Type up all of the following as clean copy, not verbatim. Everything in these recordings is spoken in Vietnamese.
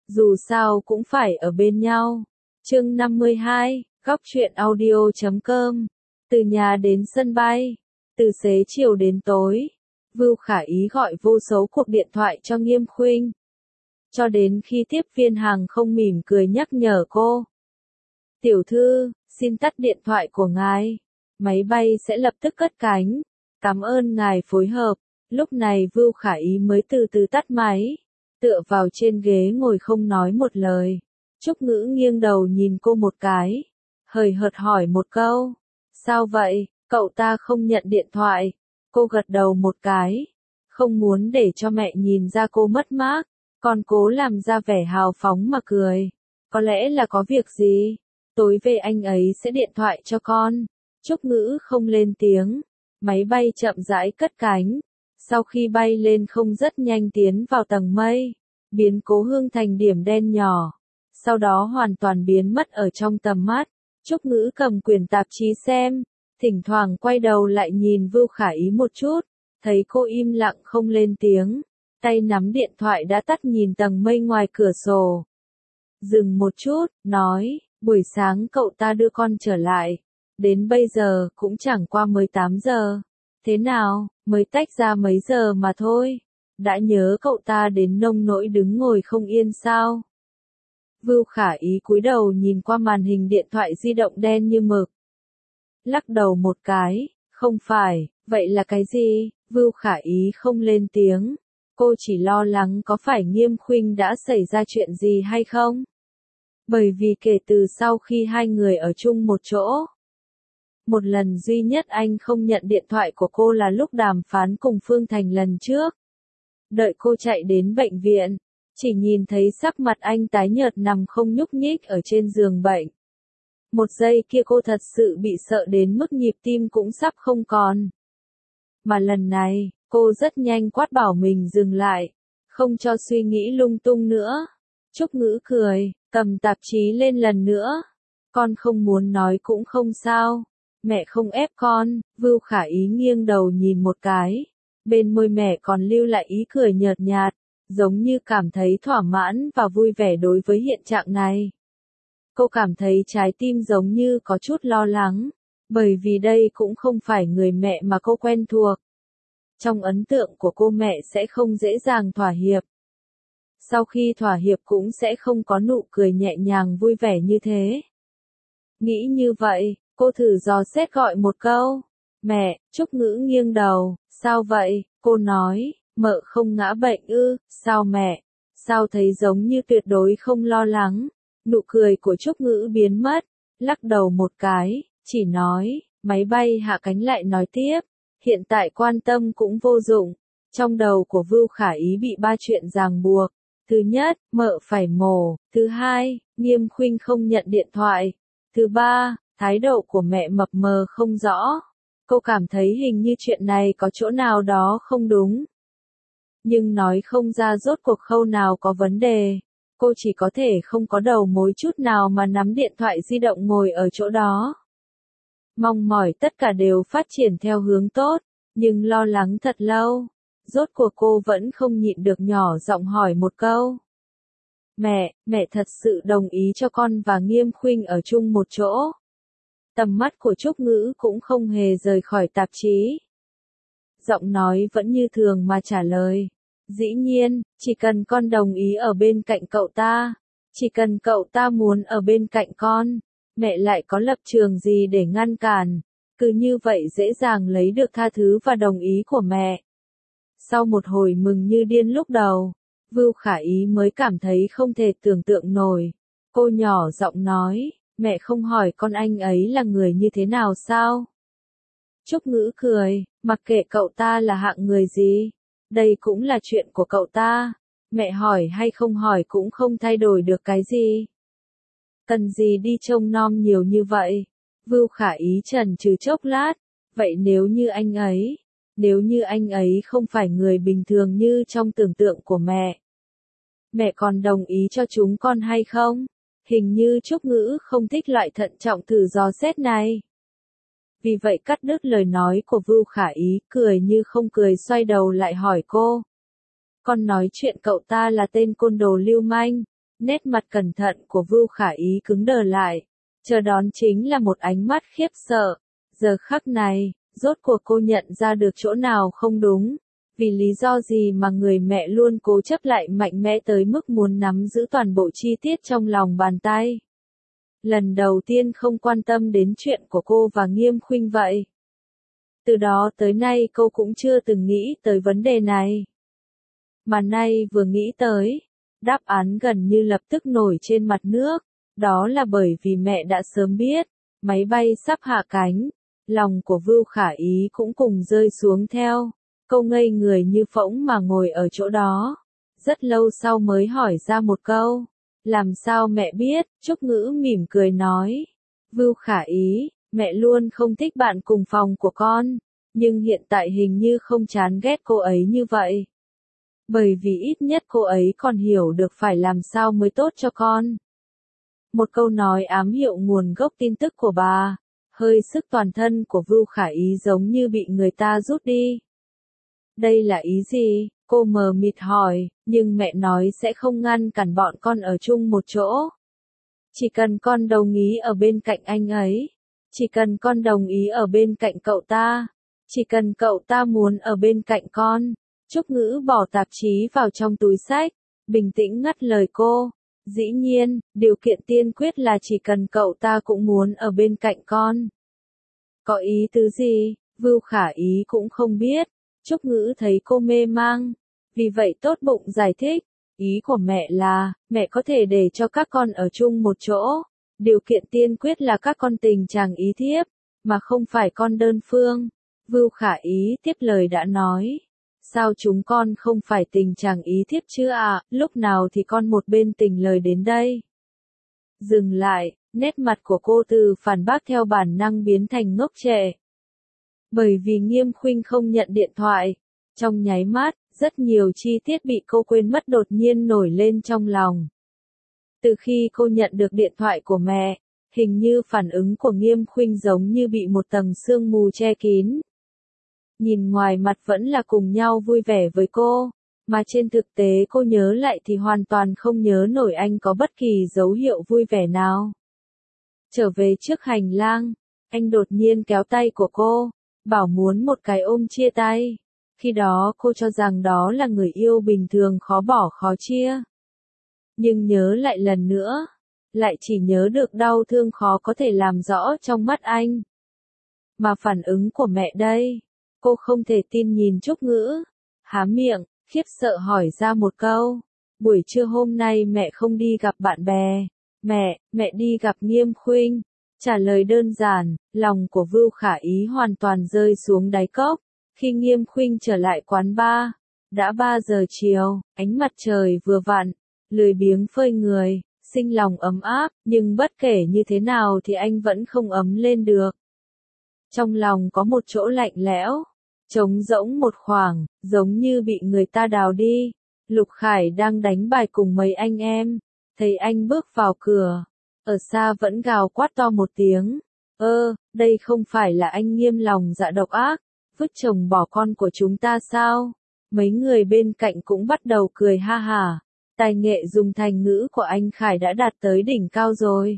Dù sao cũng phải ở bên nhau. Chương 52, Góc truyện audio.com. Từ nhà đến sân bay, từ xế chiều đến tối, Vưu Khả Ý gọi vô số cuộc điện thoại cho Nghiêm Khuynh. Cho đến khi tiếp viên hàng không mỉm cười nhắc nhở cô. Tiểu thư, xin tắt điện thoại của ngài. Máy bay sẽ lập tức cất cánh. Cảm ơn ngài phối hợp. Lúc này Vưu Khả Ý mới từ từ tắt máy. Tựa vào trên ghế ngồi không nói một lời. Trúc Ngữ nghiêng đầu nhìn cô một cái. Hời hợt hỏi một câu. Sao vậy, cậu ta không nhận điện thoại? Cô gật đầu một cái. Không muốn để cho mẹ nhìn ra cô mất mát. Còn cố làm ra vẻ hào phóng mà cười. Có lẽ là có việc gì? Tối về anh ấy sẽ điện thoại cho con. Trúc Ngữ không lên tiếng. Máy bay chậm rãi cất cánh. Sau khi bay lên không rất nhanh tiến vào tầng mây. Biến Cố Hương thành điểm đen nhỏ. Sau đó hoàn toàn biến mất ở trong tầm mắt. Trúc Ngữ cầm quyển tạp chí xem. Thỉnh thoảng quay đầu lại nhìn Vưu Khả Ý một chút. Thấy cô im lặng không lên tiếng. Tay nắm điện thoại đã tắt nhìn tầng mây ngoài cửa sổ. Dừng một chút, nói, buổi sáng cậu ta đưa con trở lại. Đến bây giờ cũng chẳng qua mới 8 giờ. Thế nào, mới tách ra mấy giờ mà thôi. Đã nhớ cậu ta đến nông nỗi đứng ngồi không yên sao? Vưu Khả Ý cúi đầu nhìn qua màn hình điện thoại di động đen như mực. Lắc đầu một cái, không phải, vậy là cái gì? Vưu Khả Ý không lên tiếng. Cô chỉ lo lắng có phải Nghiêm Khuynh đã xảy ra chuyện gì hay không? Bởi vì kể từ sau khi hai người ở chung một chỗ, một lần duy nhất anh không nhận điện thoại của cô là lúc đàm phán cùng Phương Thành lần trước. Đợi cô chạy đến bệnh viện, chỉ nhìn thấy sắc mặt anh tái nhợt nằm không nhúc nhích ở trên giường bệnh. Một giây kia cô thật sự bị sợ đến mức nhịp tim cũng sắp không còn. Mà lần này, cô rất nhanh quát bảo mình dừng lại, không cho suy nghĩ lung tung nữa. Trúc Ngữ cười, cầm tạp chí lên lần nữa. Con không muốn nói cũng không sao. Mẹ không ép con. Vưu Khả Ý nghiêng đầu nhìn một cái. Bên môi mẹ còn lưu lại ý cười nhợt nhạt, giống như cảm thấy thỏa mãn và vui vẻ đối với hiện trạng này. Cô cảm thấy trái tim giống như có chút lo lắng, bởi vì đây cũng không phải người mẹ mà cô quen thuộc. Trong ấn tượng của cô mẹ sẽ không dễ dàng thỏa hiệp. Sau khi thỏa hiệp cũng sẽ không có nụ cười nhẹ nhàng vui vẻ như thế. Nghĩ như vậy, cô thử dò xét gọi một câu. Mẹ. Trúc Ngữ nghiêng đầu. Sao vậy? Cô nói. Mợ không ngã bệnh ư? Sao mẹ? Sao thấy giống như tuyệt đối không lo lắng? Nụ cười của Trúc Ngữ biến mất. Lắc đầu một cái. Chỉ nói. Máy bay hạ cánh lại nói tiếp. Hiện tại quan tâm cũng vô dụng. Trong đầu của Vưu Khả Ý bị 3 chuyện ràng buộc. Thứ nhất, mợ phải mổ. Thứ hai, Nghiêm Khuynh không nhận điện thoại. Thứ ba, thái độ của mẹ mập mờ không rõ. Cô cảm thấy hình như chuyện này có chỗ nào đó không đúng. Nhưng nói không ra rốt cuộc khâu nào có vấn đề. Cô chỉ có thể không có đầu mối chút nào mà nắm điện thoại di động ngồi ở chỗ đó. Mong mỏi tất cả đều phát triển theo hướng tốt, nhưng lo lắng thật lâu. Rốt cuộc cô vẫn không nhịn được nhỏ giọng hỏi một câu. Mẹ thật sự đồng ý cho con và Nghiêm Khuynh ở chung một chỗ. Tầm mắt của Trúc Ngữ cũng không hề rời khỏi tạp chí. Giọng nói vẫn như thường mà trả lời. Dĩ nhiên, chỉ cần con đồng ý ở bên cạnh cậu ta, chỉ cần cậu ta muốn ở bên cạnh con, mẹ lại có lập trường gì để ngăn cản, cứ như vậy dễ dàng lấy được tha thứ và đồng ý của mẹ. Sau một hồi mừng như điên lúc đầu, Vưu Khả Ý mới cảm thấy không thể tưởng tượng nổi. Cô nhỏ giọng nói, mẹ không hỏi con anh ấy là người như thế nào sao? Trúc Ngữ cười, mặc kệ cậu ta là hạng người gì, đây cũng là chuyện của cậu ta, mẹ hỏi hay không hỏi cũng không thay đổi được cái gì. Cần gì đi trông nom nhiều như vậy? Vưu Khả Ý chần chừ chốc lát, vậy nếu như anh ấy không phải người bình thường như trong tưởng tượng của mẹ còn đồng ý cho chúng con hay không? Hình như Trúc Ngữ không thích loại thận trọng thử dò xét này. Vì vậy cắt đứt lời nói của Vưu Khả Ý, cười như không cười xoay đầu lại hỏi cô. Con nói chuyện cậu ta là tên côn đồ lưu manh, Nét mặt cẩn thận của Vưu Khả Ý cứng đờ lại, chờ đón chính là một ánh mắt khiếp sợ. Giờ khắc này, rốt cuộc cô nhận ra được chỗ nào không đúng, vì lý do gì mà người mẹ luôn cố chấp lại mạnh mẽ tới mức muốn nắm giữ toàn bộ chi tiết trong lòng bàn tay. Lần đầu tiên không quan tâm đến chuyện của cô và Nghiêm Khuynh vậy. Từ đó tới nay cô cũng chưa từng nghĩ tới vấn đề này. Mà nay vừa nghĩ tới, đáp án gần như lập tức nổi trên mặt nước, đó là bởi vì mẹ đã sớm biết, máy bay sắp hạ cánh, lòng của Vưu Khả Ý cũng cùng rơi xuống theo, cô ngây người như phỗng mà ngồi ở chỗ đó, rất lâu sau mới hỏi ra một câu, làm sao mẹ biết, Trúc Ngữ mỉm cười nói, Vưu Khả Ý, mẹ luôn không thích bạn cùng phòng của con, nhưng hiện tại hình như không chán ghét cô ấy như vậy. Bởi vì ít nhất cô ấy còn hiểu được phải làm sao mới tốt cho con. Một câu nói ám hiệu nguồn gốc tin tức của bà, hơi sức toàn thân của Vưu Khả Ý giống như bị người ta rút đi. Đây là ý gì? Cô mờ mịt hỏi, nhưng mẹ nói sẽ không ngăn cản bọn con ở chung một chỗ. Chỉ cần con đồng ý ở bên cạnh anh ấy. Chỉ cần con đồng ý ở bên cạnh cậu ta. Chỉ cần cậu ta muốn ở bên cạnh con. Trúc Ngữ bỏ tạp chí vào trong túi xách, bình tĩnh ngắt lời cô. Dĩ nhiên, điều kiện tiên quyết là chỉ cần cậu ta cũng muốn ở bên cạnh con. Có ý tứ gì? Vưu Khả Ý cũng không biết. Trúc Ngữ thấy cô mê mang. Vì vậy tốt bụng giải thích. Ý của mẹ là, mẹ có thể để cho các con ở chung một chỗ. Điều kiện tiên quyết là các con tình chàng ý thiếp, mà không phải con đơn phương. Vưu Khả Ý tiếp lời đã nói. Sao chúng con không phải tình chàng ý thiếp chứ à, lúc nào thì con một bên tình lời đến đây. Dừng lại, nét mặt của cô từ phản bác theo bản năng biến thành ngốc trệ. Bởi vì Nghiêm Khuynh không nhận điện thoại, trong nháy mắt, rất nhiều chi tiết bị cô quên mất đột nhiên nổi lên trong lòng. Từ khi cô nhận được điện thoại của mẹ, hình như phản ứng của Nghiêm Khuynh giống như bị một tầng sương mù che kín. Nhìn ngoài mặt vẫn là cùng nhau vui vẻ với cô, mà trên thực tế cô nhớ lại thì hoàn toàn không nhớ nổi anh có bất kỳ dấu hiệu vui vẻ nào. Trở về trước hành lang, anh đột nhiên kéo tay của cô, bảo muốn một cái ôm chia tay. Khi đó cô cho rằng đó là người yêu bình thường khó bỏ khó chia. Nhưng nhớ lại lần nữa, lại chỉ nhớ được đau thương khó có thể làm rõ trong mắt anh. Mà phản ứng của mẹ đây, cô không thể tin nhìn Trúc Ngữ, há miệng, khiếp sợ hỏi ra một câu. Buổi trưa hôm nay mẹ không đi gặp bạn bè. Mẹ đi gặp Nghiêm Khuynh. Trả lời đơn giản, lòng của Vưu Khả Ý hoàn toàn rơi xuống đáy cốc. Khi Nghiêm Khuynh trở lại quán bar, đã 3 giờ chiều, ánh mặt trời vừa vặn, lười biếng phơi người, sinh lòng ấm áp, nhưng bất kể như thế nào thì anh vẫn không ấm lên được. Trong lòng có một chỗ lạnh lẽo, trống rỗng một khoảng, giống như bị người ta đào đi. Lục Khải đang đánh bài cùng mấy anh em, thấy anh bước vào cửa, ở xa vẫn gào quát to một tiếng. Đây không phải là anh Nghiêm lòng dạ độc ác, vứt chồng bỏ con của chúng ta sao? Mấy người bên cạnh cũng bắt đầu cười ha hả. Tài nghệ dùng thành ngữ của anh Khải đã đạt tới đỉnh cao rồi.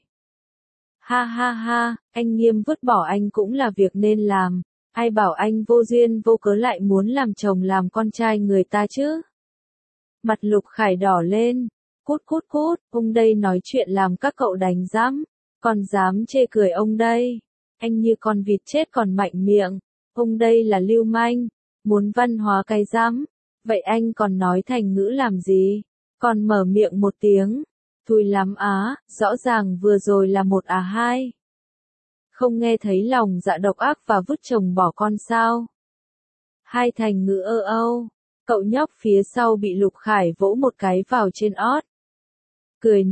Ha ha ha, anh Nghiêm vứt bỏ anh cũng là việc nên làm. Ai bảo anh vô duyên vô cớ lại muốn làm chồng làm con trai người ta chứ? Mặt Lục Khải đỏ lên. Cút, ông đây nói chuyện làm các cậu đánh giám. Còn dám chê cười ông đây. Anh như con vịt chết còn mạnh miệng. Ông đây là lưu manh. Muốn văn hóa cái giám. Vậy anh còn nói thành ngữ làm gì? Còn mở miệng một tiếng. Thùi lắm á, rõ ràng vừa rồi là một à hai. Không nghe thấy lòng dạ độc ác và vứt chồng bỏ con sao? Hai thành ngữ âu. Cậu nhóc phía sau bị Lục Khải vỗ một cái vào trên ót. Cười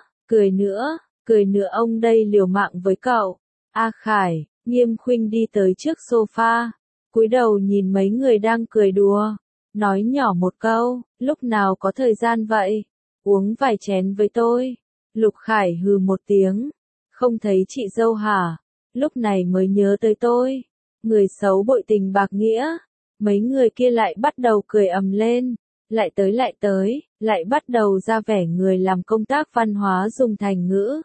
nữa ông đây liều mạng với cậu. A Khải, Nghiêm Khuynh đi tới trước sofa, cúi đầu nhìn mấy người đang cười đùa, nói nhỏ một câu, lúc nào có thời gian vậy? Uống vài chén với tôi. Lục Khải hừ một tiếng, không thấy chị dâu hả? Lúc này mới nhớ tới tôi. Người xấu bội tình bạc nghĩa. Mấy người kia lại bắt đầu cười ầm lên. lại tới, lại bắt đầu ra vẻ người làm công tác văn hóa dùng thành ngữ.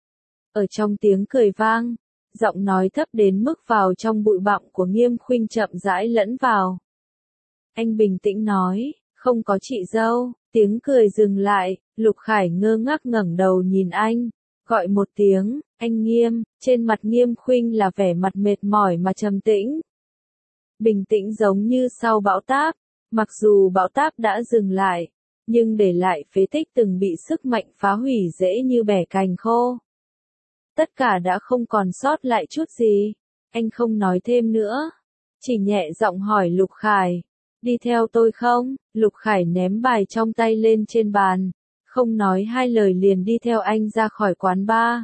Ở trong tiếng cười vang, giọng nói thấp đến mức vào trong bụi bặm của Nghiêm Khuynh chậm rãi lẫn vào. Anh bình tĩnh nói, không có chị dâu, tiếng cười dừng lại, Lục Khải ngơ ngác ngẩng đầu nhìn anh, gọi một tiếng, anh Nghiêm, trên mặt Nghiêm Khuynh là vẻ mặt mệt mỏi mà trầm tĩnh. Bình tĩnh giống như sau bão táp, mặc dù bão táp đã dừng lại, nhưng để lại phế tích từng bị sức mạnh phá hủy dễ như bẻ cành khô. Tất cả đã không còn sót lại chút gì, anh không nói thêm nữa, chỉ nhẹ giọng hỏi Lục Khải, đi theo tôi không? Lục Khải ném bài trong tay lên trên bàn, không nói hai lời liền đi theo anh ra khỏi quán bar.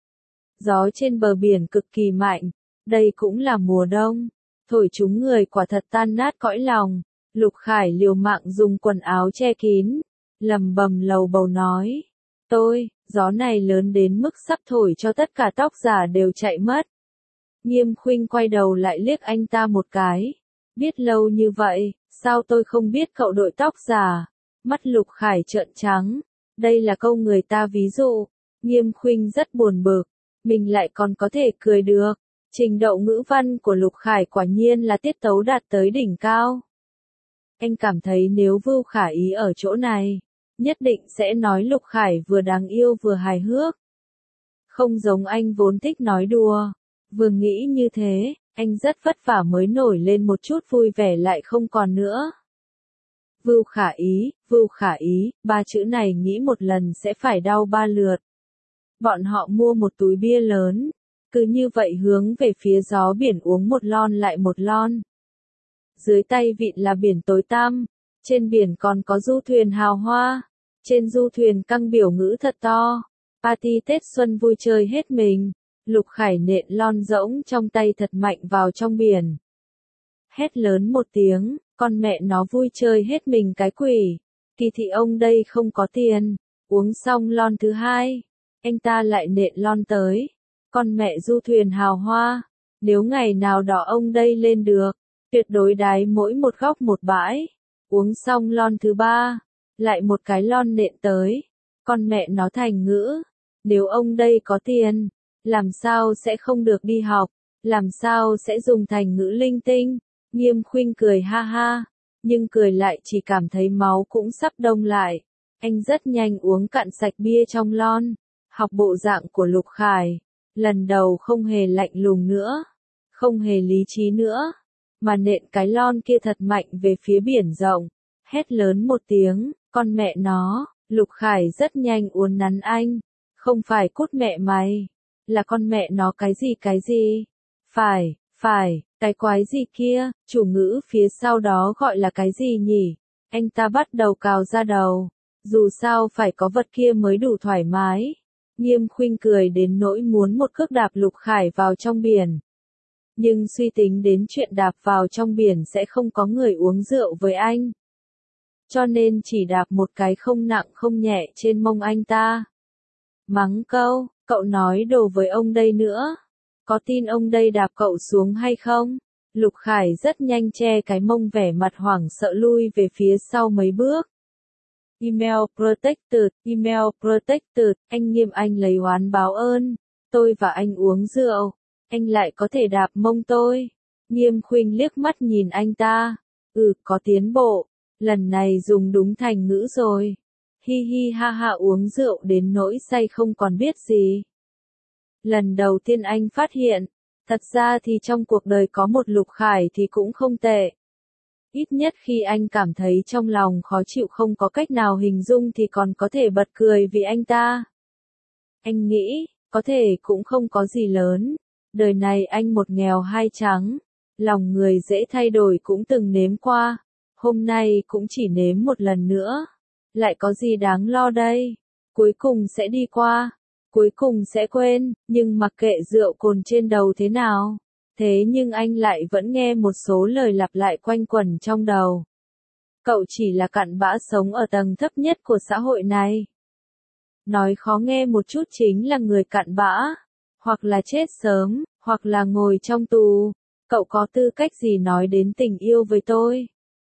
Gió trên bờ biển cực kỳ mạnh, đây cũng là mùa đông, thổi chúng người quả thật tan nát cõi lòng. Lục Khải liều mạng dùng quần áo che kín, lầm bầm lầu bầu nói, gió này lớn đến mức sắp thổi cho tất cả tóc giả đều chạy mất. Nghiêm Khuynh quay đầu lại liếc anh ta một cái, biết lâu như vậy, sao tôi không biết cậu đội tóc giả? Mắt Lục Khải trợn trắng, đây là câu người ta ví dụ. Nghiêm Khuynh rất buồn bực, mình lại còn có thể cười được. Trình độ ngữ văn của Lục Khải quả nhiên là tiết tấu đạt tới đỉnh cao. Anh cảm thấy nếu Vưu Khả Ý ở chỗ này, nhất định sẽ nói Lục Khải vừa đáng yêu vừa hài hước. Không giống anh vốn thích nói đùa. Vừa nghĩ như thế, anh rất vất vả mới nổi lên một chút vui vẻ lại không còn nữa. Vưu Khả Ý, ba chữ này nghĩ một lần sẽ phải đau ba lượt. Bọn họ mua một túi bia lớn, cứ như vậy hướng về phía gió biển uống một lon lại một lon. Dưới tay vịn là biển tối tăm, trên biển còn có du thuyền hào hoa, trên du thuyền căng biểu ngữ thật to, party Tết xuân vui chơi hết mình. Lục Khải nện lon rỗng trong tay thật mạnh vào trong biển. Hét lớn một tiếng, con mẹ nó vui chơi hết mình cái quỷ. Kỳ thị ông đây không có tiền. Uống xong lon thứ hai, anh ta lại nện lon tới. Con mẹ du thuyền hào hoa, nếu ngày nào đó ông đây lên được, tuyệt đối đái mỗi một góc một bãi. Uống xong lon thứ ba, lại một cái lon nện tới. Con mẹ nó thành ngữ, nếu ông đây có tiền, làm sao sẽ không được đi học, làm sao sẽ dùng thành ngữ linh tinh. Nghiêm Khuynh cười ha ha, nhưng cười lại chỉ cảm thấy máu cũng sắp đông lại. Anh rất nhanh uống cạn sạch bia trong lon, học bộ dạng của Lục Khải, lần đầu không hề lạnh lùng nữa, không hề lý trí nữa, mà nện cái lon kia thật mạnh về phía biển rộng, hét lớn một tiếng, con mẹ nó. Lục Khải rất nhanh uốn nắn anh, không phải cút mẹ mày, là con mẹ nó cái gì? Phải, cái quái gì kia, chủ ngữ phía sau đó gọi là cái gì nhỉ? Anh ta bắt đầu cào ra đầu, dù sao phải có vật kia mới đủ thoải mái. Nghiêm Khuynh cười đến nỗi muốn một cước đạp Lục Khải vào trong biển. Nhưng suy tính đến chuyện đạp vào trong biển sẽ không có người uống rượu với anh. Cho nên chỉ đạp một cái không nặng không nhẹ trên mông anh ta. Mắng câu, cậu nói đồ với ông đây nữa. Có tin ông đây đạp cậu xuống hay không? Lục Khải rất nhanh che cái mông vẻ mặt hoảng sợ lui về phía sau mấy bước. Email protected, anh Nghiêm anh lấy oán báo ơn. Tôi và anh uống rượu, anh lại có thể đạp mông tôi. Nghiêm Khuynh liếc mắt nhìn anh ta. Có tiến bộ, lần này dùng đúng thành ngữ rồi. Hi hi ha ha uống rượu đến nỗi say không còn biết gì. Lần đầu tiên anh phát hiện, thật ra thì trong cuộc đời có một Lục Khải thì cũng không tệ. Ít nhất khi anh cảm thấy trong lòng khó chịu không có cách nào hình dung thì còn có thể bật cười vì anh ta. Anh nghĩ, có thể cũng không có gì lớn. Đời này anh một nghèo hai trắng. Lòng người dễ thay đổi cũng từng nếm qua. Hôm nay cũng chỉ nếm một lần nữa. Lại có gì đáng lo đây? Cuối cùng sẽ đi qua. Cuối cùng sẽ quên, nhưng mặc kệ rượu cồn trên đầu thế nào. Thế nhưng anh lại vẫn nghe một số lời lặp lại quanh quẩn trong đầu. Cậu chỉ là cặn bã sống ở tầng thấp nhất của xã hội này. Nói khó nghe một chút chính là người cặn bã. Hoặc là chết sớm, hoặc là ngồi trong tù. Cậu có tư cách gì nói đến tình yêu với tôi?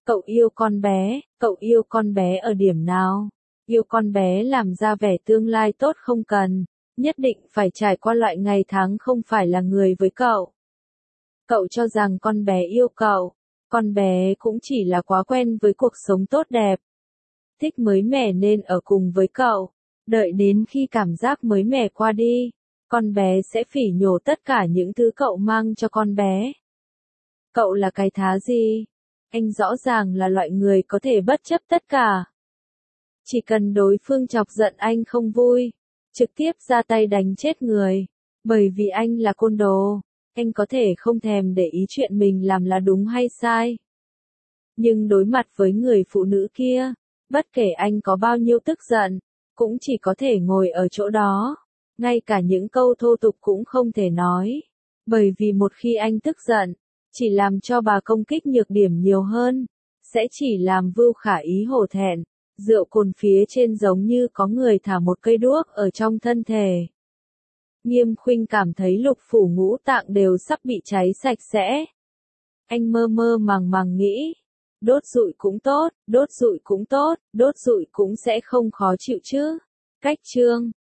Cậu yêu con bé ở điểm nào? Yêu con bé làm ra vẻ tương lai tốt không cần, nhất định phải trải qua loại ngày tháng không phải là người với cậu. Cậu cho rằng con bé yêu cậu, con bé cũng chỉ là quá quen với cuộc sống tốt đẹp. Thích mới mẻ nên ở cùng với cậu, đợi đến khi cảm giác mới mẻ qua đi, con bé sẽ phỉ nhổ tất cả những thứ cậu mang cho con bé. Cậu là cái thá gì? Anh rõ ràng là loại người có thể bất chấp tất cả. Chỉ cần đối phương chọc giận anh không vui, trực tiếp ra tay đánh chết người. Bởi vì anh là côn đồ, anh có thể không thèm để ý chuyện mình làm là đúng hay sai. Nhưng đối mặt với người phụ nữ kia, bất kể anh có bao nhiêu tức giận, cũng chỉ có thể ngồi ở chỗ đó. Ngay cả những câu thô tục cũng không thể nói. Bởi vì một khi anh tức giận, chỉ làm cho bà công kích nhược điểm nhiều hơn, sẽ chỉ làm Vưu Khả Ý hổ thẹn. Rượu cồn phía trên giống như có người thả một cây đuốc ở trong thân thể. Nghiêm Khuynh cảm thấy lục phủ ngũ tạng đều sắp bị cháy sạch sẽ. Anh mơ mơ màng nghĩ, đốt rụi cũng tốt, đốt rụi cũng tốt, đốt rụi cũng sẽ không khó chịu chứ. Cách chương